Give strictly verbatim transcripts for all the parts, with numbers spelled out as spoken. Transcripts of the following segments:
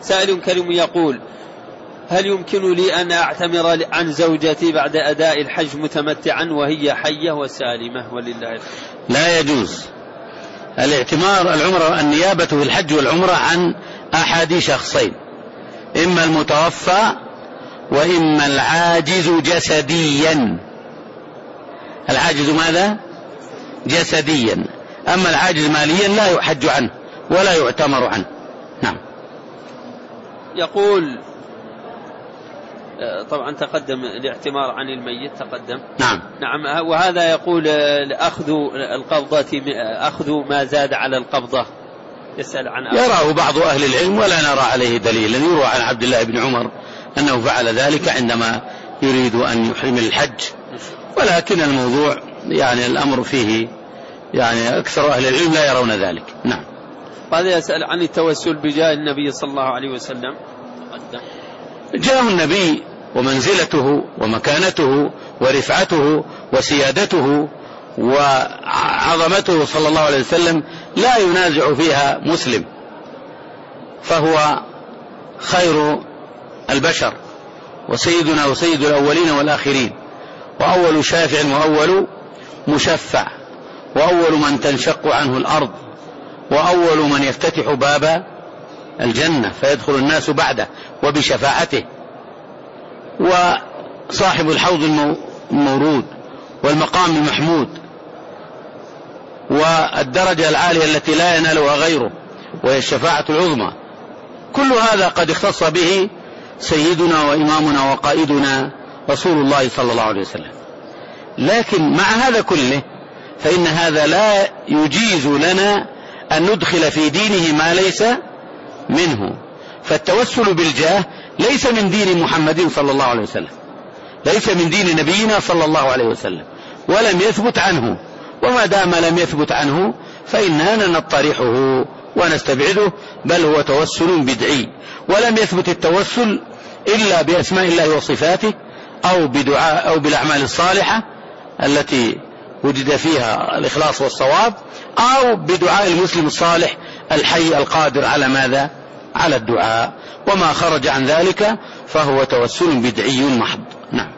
سائل كريم يقول: هل يمكن لي أن أعتمر عن زوجتي بعد أداء الحج متمتعا وهي حية وسالمة ولله الحمد؟ لا يجوز الاعتمار العمرة النيابة في الحج والعمرة عن أحد شخصين، إما المتوفى وإما العاجز جسديا. العاجز ماذا؟ جسديا. أما العاجز ماليا لا يحج عنه ولا يعتمر عنه. نعم. يقول طبعا تقدم الاعتمار عن الميت تقدم. نعم. نعم. وهذا يقول أخذ القبضة أخذ ما زاد على القبضة، يسأل عن يراه بعض أهل العلم ولا نرى عليه دليلا. يروى عن عبد الله بن عمر أنه فعل ذلك عندما يريد أن يحرم الحج، ولكن الموضوع يعني الأمر فيه يعني أكثر أهل العلم لا يرون ذلك. نعم. وهذا يسأل عن التوسل بجاه النبي صلى الله عليه وسلم. جاه النبي ومنزلته ومكانته ورفعته وسيادته وعظمته صلى الله عليه وسلم لا ينازع فيها مسلم، فهو خير البشر وسيدنا وسيد الأولين والآخرين، وأول شافع وأول مشفع، وأول من تنشق عنه الأرض، وأول من يفتتح باب الجنة فيدخل الناس بعده وبشفاعته، وصاحب الحوض المورود والمقام المحمود والدرجة العالية التي لا ينالها غيره وهي الشفاعة العظمى. كل هذا قد اختص به سيدنا وإمامنا وقائدنا رسول الله صلى الله عليه وسلم. لكن مع هذا كله فإن هذا لا يجيز لنا أن ندخل في دينه ما ليس منه. فالتوسل بالجاه ليس من دين محمد صلى الله عليه وسلم، ليس من دين نبينا صلى الله عليه وسلم، ولم يثبت عنه. وما دام لم يثبت عنه فإننا نطرحه ونستبعده، بل هو توسل بدعي. ولم يثبت التوسل إلا بأسماء الله وصفاته أو بدعاء أو بالأعمال الصالحة التي وجد فيها الإخلاص والصواب، أو بدعاء المسلم الصالح الحي القادر على ماذا؟ على الدعاء. وما خرج عن ذلك فهو توسل بدعي محض. نعم.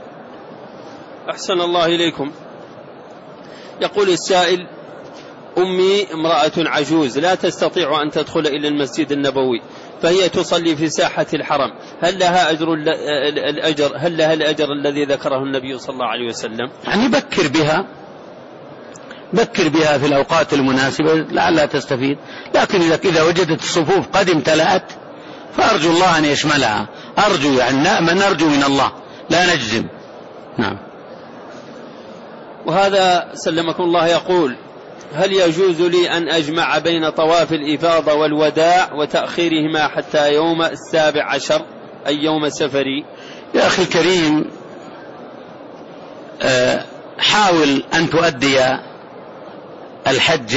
أحسن الله إليكم. يقول السائل: أمي امرأة عجوز لا تستطيع أن تدخل إلى المسجد النبوي، فهي تصلي في ساحة الحرم، هل لها أجر الأجر هل لها الأجر الذي ذكره النبي صلى الله عليه وسلم؟ يعني بكر بها بكر بها في الأوقات المناسبة لعلها تستفيد. لكن إذا وجدت الصفوف قد امتلأت فأرجو الله أن يشملها. أرجو يعني من نرجو من الله لا نجزم. نعم. وهذا سلمكم الله يقول: هل يجوز لي أن أجمع بين طواف الإفاضة والوداع وتأخيرهما حتى يوم السابع عشر أي يوم سفري؟ يا أخي الكريم، حاول أن تؤدي الحج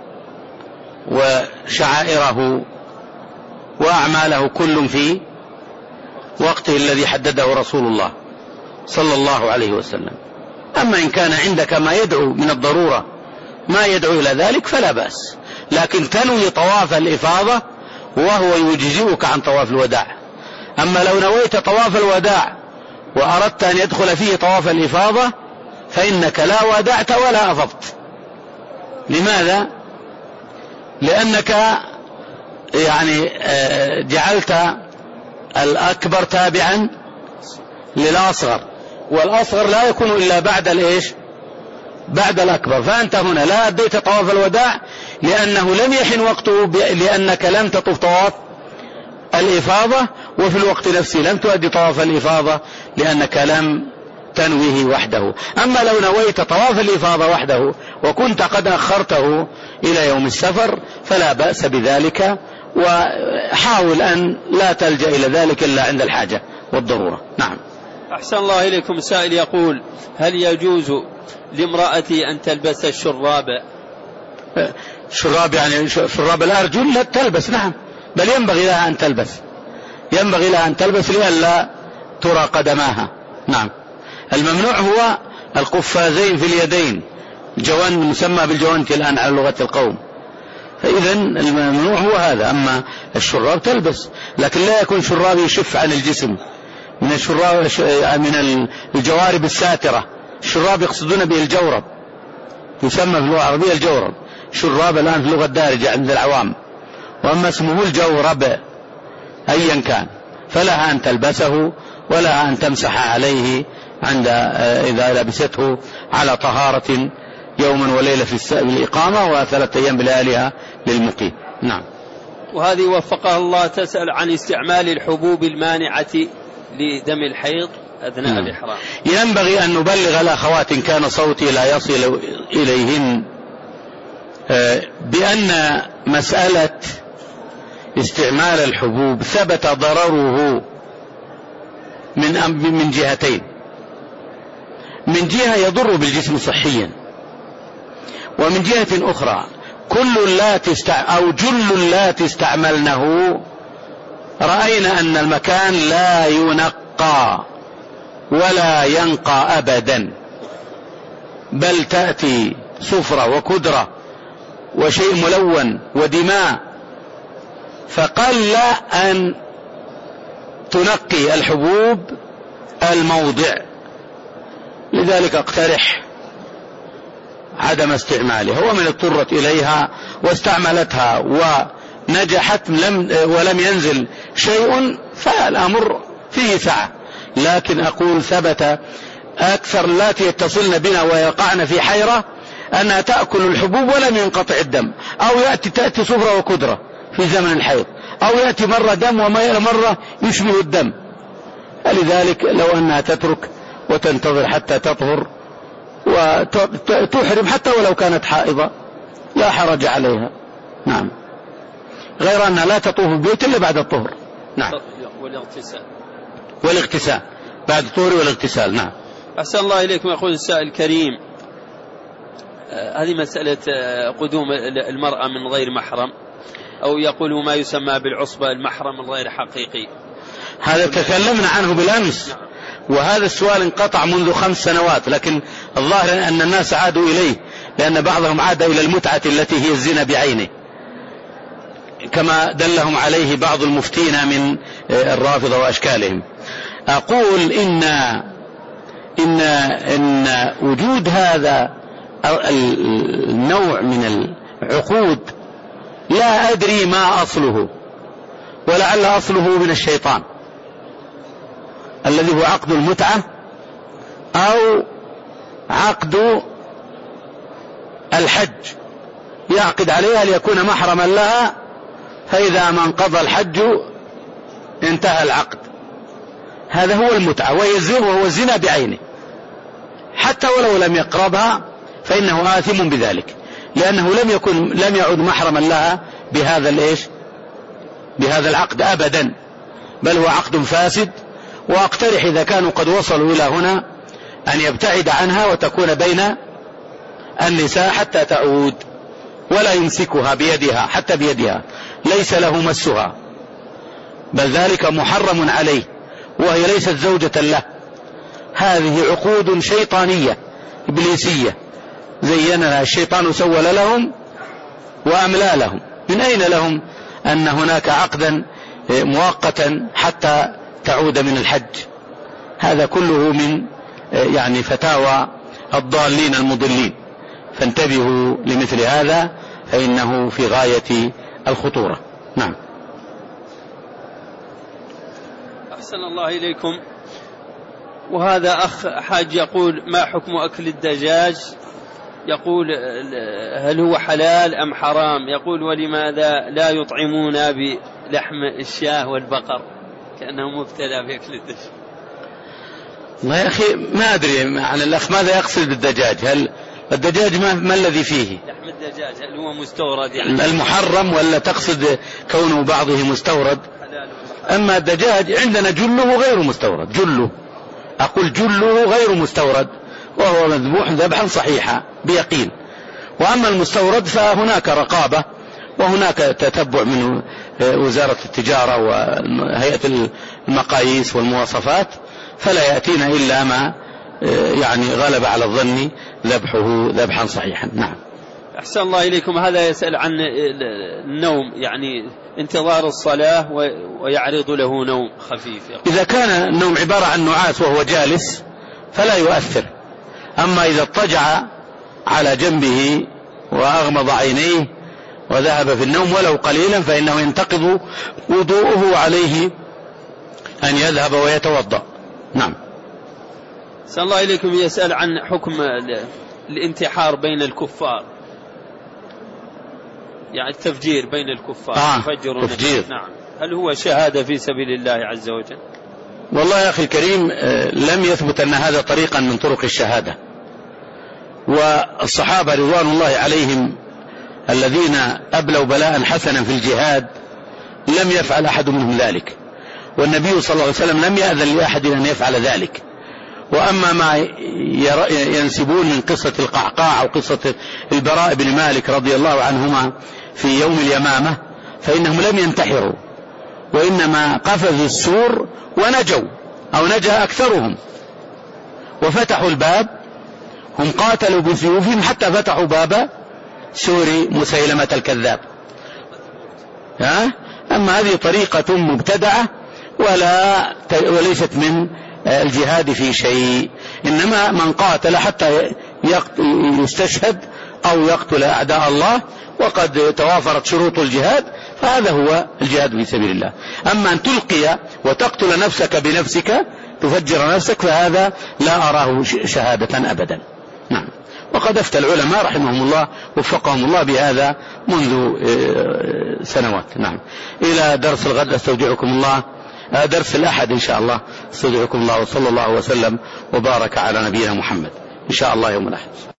وشعائره وأعماله كل في وقته الذي حدده رسول الله صلى الله عليه وسلم. أما إن كان عندك ما يدعو من الضرورة ما يدعو إلى ذلك فلا بأس، لكن تنوي طواف الإفاضة وهو يجزئك عن طواف الوداع. أما لو نويت طواف الوداع وأردت أن يدخل فيه طواف الإفاضة فإنك لا ودعت ولا أفضت. لماذا؟ لأنك يعني جعلت الأكبر تابعا للأصغر، والأصغر لا يكون إلا بعد الإيش؟ بعد الأكبر. فأنت هنا لا أديت طواف الوداع لأنه لم يحن وقته، لأنك لم تطف طواف الإفاضة، وفي الوقت نفسه لم تؤدي طواف الإفاضة لأنك لم تنويه وحده. أما لو نويت طواف الإفاضة وحده وكنت قد أخرته إلى يوم السفر فلا بأس بذلك، وحاول أن لا تلجأ إلى ذلك إلا عند الحاجة والضرورة. نعم. أحسن الله إليكم. سائل يقول: هل يجوز لامرأتي أن تلبس الشراب؟ شراب يعني شراب الأرجل لا تلبس. نعم، بل ينبغي لها أن تلبس، ينبغي لها أن تلبس لئلا ترى قدماها. نعم. الممنوع هو القفازين في اليدين، الجوان مسمى بالجوانت الآن على لغة القوم، فإذا الممنوع هو هذا. أما الشراب تلبس، لكن لا يكون شراب يشف عن الجسم من الشراب من الجوارب الساترة. الشراب يقصدون به الجورب، يسمى في اللغة العربية الجورب. شراب الآن في اللغة الدارجة عند العوام، وأما اسمه الجورب أيا كان، فلها أن تلبسه ولا أن تمسح عليه عند إذا لبسته على طهارة يوما وليلة في الإقامة وثلاثة أيام بلياليها للمقيم. نعم. وهذه وفقها الله تسأل عن استعمال الحبوب المانعة لدم الحيض أثناء نعم. الإحرام. ينبغي أن نبلغ الأخوات إن كان صوتي لا يصل إليهن بأن مسألة استعمال الحبوب ثبت ضرره من من جهتين. من جهة يضر بالجسم صحيا، ومن جهة أخرى كل لا تستع... أو جل لا تستعملنه رأينا أن المكان لا ينقى ولا ينقى أبدا، بل تأتي صفرة وكدرة وشيء ملون ودماء، فقل أن تنقي الحبوب الموضع. لذلك اقترح عدم استعمالها، ومن اضطرت إليها واستعملتها ونجحت لم ولم ينزل شيء فالأمر فيه سعة. لكن أقول ثبت أكثر اللاتي يتصلن بنا ويقعن في حيرة أنها تأكل الحبوب ولم ينقطع الدم، أو يأتي تأتي صفرة وكدرة في زمن الحيض، أو يأتي مرة دم ومرة يشبه الدم. لذلك لو أنها تترك وتنتظر حتى تطهر وتحرم حتى ولو كانت حائضة لا حرج عليها. نعم. غير أنها لا تطوف البيت إلا بعد الطهر. نعم. والاغتسال والاغتسال بعد الطهر والاغتسال. نعم. أحسن الله إليكم. يقول السائل الكريم هذه مسألة قدوم المرأة من غير محرم، أو يقول ما يسمى بالعصبة المحرم الغير حقيقي. هذا تكلمنا عنه بالأمس، وهذا السؤال انقطع منذ خمس سنوات، لكن الظاهر أن الناس عادوا إليه لأن بعضهم عاد إلى المتعة التي هي الزنا بعينه، كما دلهم عليه بعض المفتين من الرافضة وأشكالهم. أقول إن إن إن وجود هذا النوع من العقود لا أدري ما أصله، ولعل أصله من الشيطان الذي هو عقد المتعة أو عقد الحج، يعقد عليها ليكون محرما لها، فإذا ما انقضى الحج انتهى العقد. هذا هو المتعة، وهي الزنا، وهو الزنا بعينه، حتى ولو لم يقربها فإنه آثم بذلك، لأنه لم يكن لم يعد محرما لها بهذا الإيش بهذا العقد أبدا، بل هو عقد فاسد. وأقترح إذا كانوا قد وصلوا إلى هنا أن يبتعد عنها وتكون بين النساء حتى تعود، ولا يمسكها بيدها حتى بيدها، ليس له مسها، بل ذلك محرم عليه، وهي ليست زوجة له. هذه عقود شيطانية إبليسية زينها الشيطان، سول لهم وأملى لهم. من أين لهم أن هناك عقدا مؤقتا حتى تعود من الحج؟ هذا كله من يعني فتاوى الضالين المضلين، فانتبهوا لمثل هذا فإنه في غاية الخطورة. نعم. أحسن الله إليكم. وهذا أخ حاج يقول ما حكم أكل الدجاج؟ يقول هل هو حلال أم حرام؟ يقول ولماذا لا يطعمونا بلحم الشاه والبقر كأنه مبتلى بأكل الدجاج؟ والله يا أخي ما أدري عن الأخ ماذا يقصد بالدجاج. هل الدجاج ما, ما الذي فيه؟ لحم الدجاج هل هو مستورد يعني المحرم، ولا تقصد كونه بعضه مستورد؟ أما الدجاج عندنا جله غير مستورد، جله أقول جله غير مستورد، وهو مذبوح ذبحا صحيحا بيقين. وأما المستورد فهناك رقابة وهناك تتبع من وزارة التجارة وهيئة المقاييس والمواصفات، فلا يأتينا إلا ما يعني غلب على الظن ذبحه ذبحا صحيحا. نعم. أحسن الله إليكم. هذا يسأل عن النوم، يعني انتظار الصلاة ويعرض له نوم خفيف. إذا كان النوم عبارة عن نعاس وهو جالس فلا يؤثر، أما إذا اضطجع على جنبه وأغمض عينيه وذهب في النوم ولو قليلا فإنه ينتقض وضوءه عليه أن يذهب ويتوضأ. نعم. أحسن الله إليكم. يسأل عن حكم الانتحار بين الكفار، يعني التفجير بين الكفار. آه تفجير. نعم. هل هو شهادة في سبيل الله عز وجل؟ والله يا أخي الكريم لم يثبت أن هذا طريقا من طرق الشهادة، والصحابة رضوان الله عليهم الذين أبلوا بلاء حسنا في الجهاد لم يفعل أحد منهم ذلك، والنبي صلى الله عليه وسلم لم يأذن لأحد أن يفعل ذلك. وأما ما ينسبون من قصة القعقاع أو قصة البراء بن مالك رضي الله عنهما في يوم اليمامة فإنهم لم ينتحروا، وإنما قفزوا السور ونجوا أو نجا أكثرهم وفتحوا الباب. هم قاتلوا بسيوفهم حتى فتحوا باب سور مسيلمة الكذاب. ها؟ أما هذه طريقة مبتدعة ولا وليست من الجهاد في شيء، إنما من قاتل حتى يستشهد أو يقتل أعداء الله وقد توافرت شروط الجهاد فهذا هو الجهاد في سبيل الله. أما أن تلقي وتقتل نفسك بنفسك تفجر نفسك فهذا لا أراه شهادة أبدا. نعم. وقد أفتى العلماء رحمهم الله وفقهم الله بهذا منذ سنوات. نعم. إلى درس الغد استودعكم الله، درس الأحد إن شاء الله استودعكم الله، وصلى الله وسلم وبارك على نبينا محمد إن شاء الله يوم الأحد.